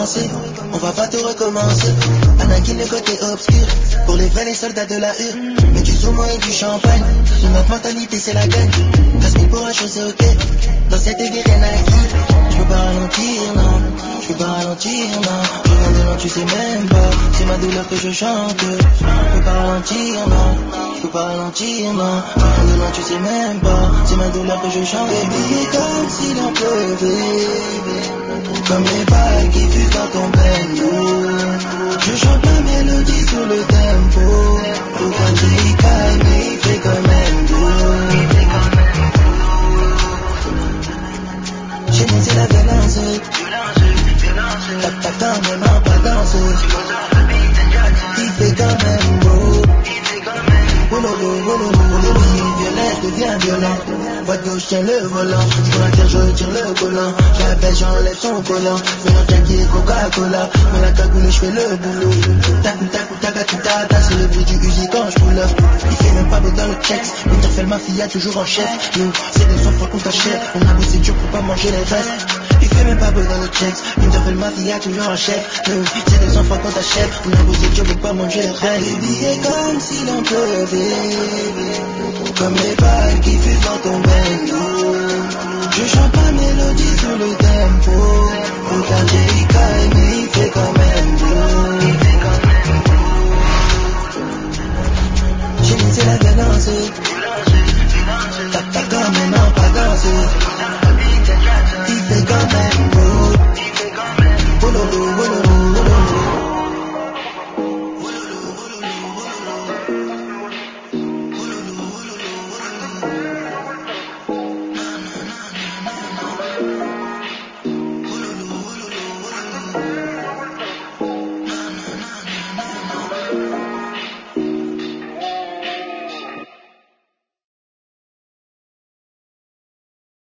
commencer, on va pas tout recommencer. Anakin le côté obscur, pour les vrais les soldats de la hure. Mais du saumon et du champagne, notre mentalité c'est la gagne. Casse-pied pour un chose c'est ok, dans cette vie rien à écrire. Je peux pas ralentir non, je peux pas ralentir non. Regarde devant tu sais même pas, c'est ma douleur que je chante. Je peux pas ralentir non, je peux pas ralentir non. Regarde devant tu sais même pas, c'est ma douleur que je chante. Baby comme si l'on pleuvait, comme les balles qui fusent dans ton bendo. Je chante ma mélodie sur le tempo. Pourquoi tu y calmes et il fait quand même doux. Chez nous c'est la violence. Tape dans mes mains, pas danse. Il fait quand même beau. Le billet violet devient violent. Voix de gauche tient le volant. Sur la terre je retire le volant. J'appelle, j'enlève son collant. Mélange Jackie et Coca-Cola. Mais la cagoule je fais le boulot. Tac, c'est le bruit du Uzi quand je pull up. Il fait même pas beau dans le checks. Winterfell mafia toujours en chef. Nous c'est 200 fois qu'on t'achète. On a bossé dur pour pas manger les restes. Il fait même pas beau dans le checks. Winterfell mafia toujours en chef. Nous c'est 200 fois qu'on t'achète. On a bossé dur pour pas manger les restes. Les billets comme si l'on pleuvait, comme les balles qui fusent dans ton bendo.